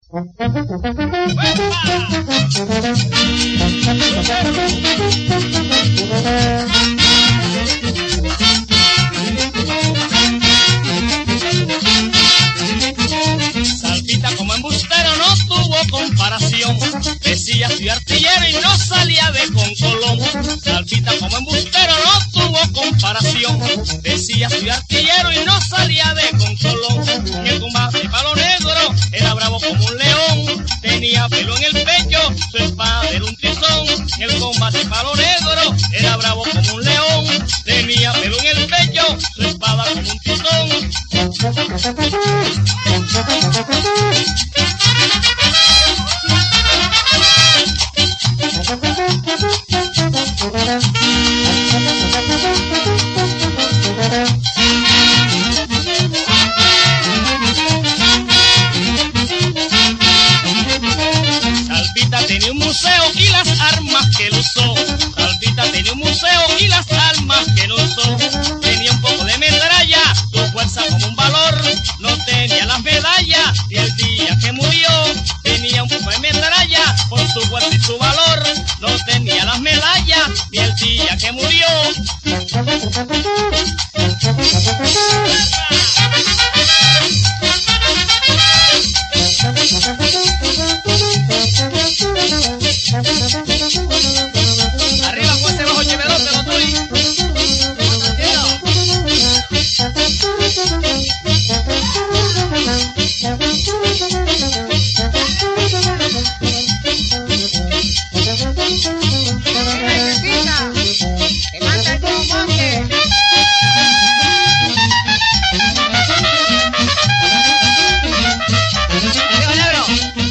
Salpita como embustero no tuvo comparación, decía soy artillero y no salía de Concolón. Salpita como embustero no tuvo comparación, decía soy artillero y no salía de Concolón. En el combate palo negro era bravo como un león, tenía pelo en el pecho, su espada era un tizón. En el combate palo negro era bravo como un león, tenía pelo en el pecho, su espada como un tizón. Salpita tenía un museo y las armas que él usó. Salpita tenía un museo y las armas que él usó. Tenía un poco de metralla, su fuerza como un valor. No tenía las medallas y el día que murió tenía un poco de metralla por su fuerza y su valor. No tenía las medallas y el día que murió. Arriba fuerte bajo Cheverote, lo tuyo. Negro.